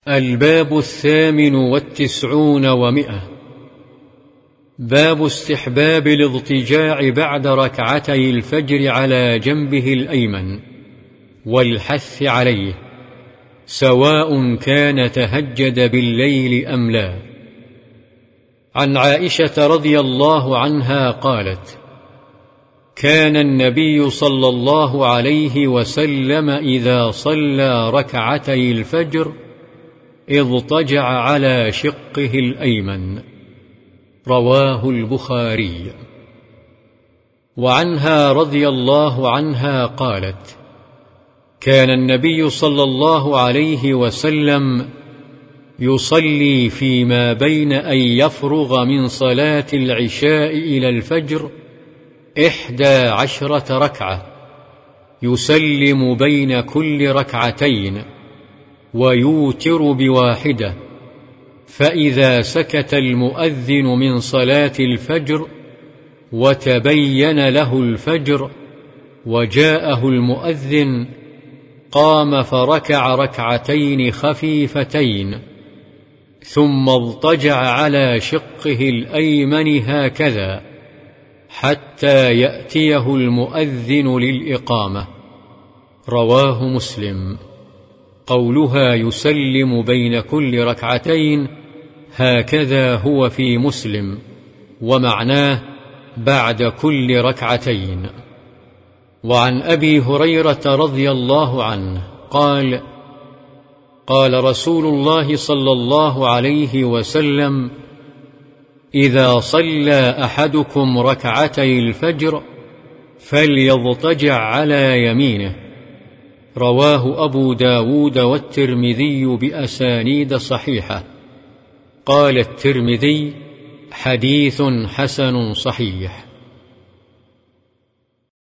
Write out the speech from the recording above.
الباب 98 و100. باب استحباب الاضطجاع بعد ركعتي الفجر على جنبه الأيمن والحث عليه، سواء كان تهجد بالليل أم لا. عن عائشة رضي الله عنها قالت: كان النبي صلى الله عليه وسلم إذا صلى ركعتي الفجر اضطجع على شقه الأيمن. رواه البخاري. وعنها رضي الله عنها قالت: كان النبي صلى الله عليه وسلم يصلي فيما بين أن يفرغ من صلاة العشاء إلى الفجر 11 ركعة، يسلم بين كل ركعتين ويوتر بواحدة، فإذا سكت المؤذن من صلاة الفجر وتبين له الفجر وجاءه المؤذن قام فركع ركعتين خفيفتين، ثم اضطجع على شقه الأيمن هكذا حتى يأتيه المؤذن للإقامة. رواه مسلم. قولها يسلم بين كل ركعتين هكذا هو في مسلم، ومعناه بعد كل ركعتين. وعن أبي هريرة رضي الله عنه قال: قال رسول الله صلى الله عليه وسلم: إذا صلى أحدكم ركعتي الفجر فليضطجع على يمينه. رواه أبو داود والترمذي بأسانيد صحيحة. قال الترمذي: حديث حسن صحيح.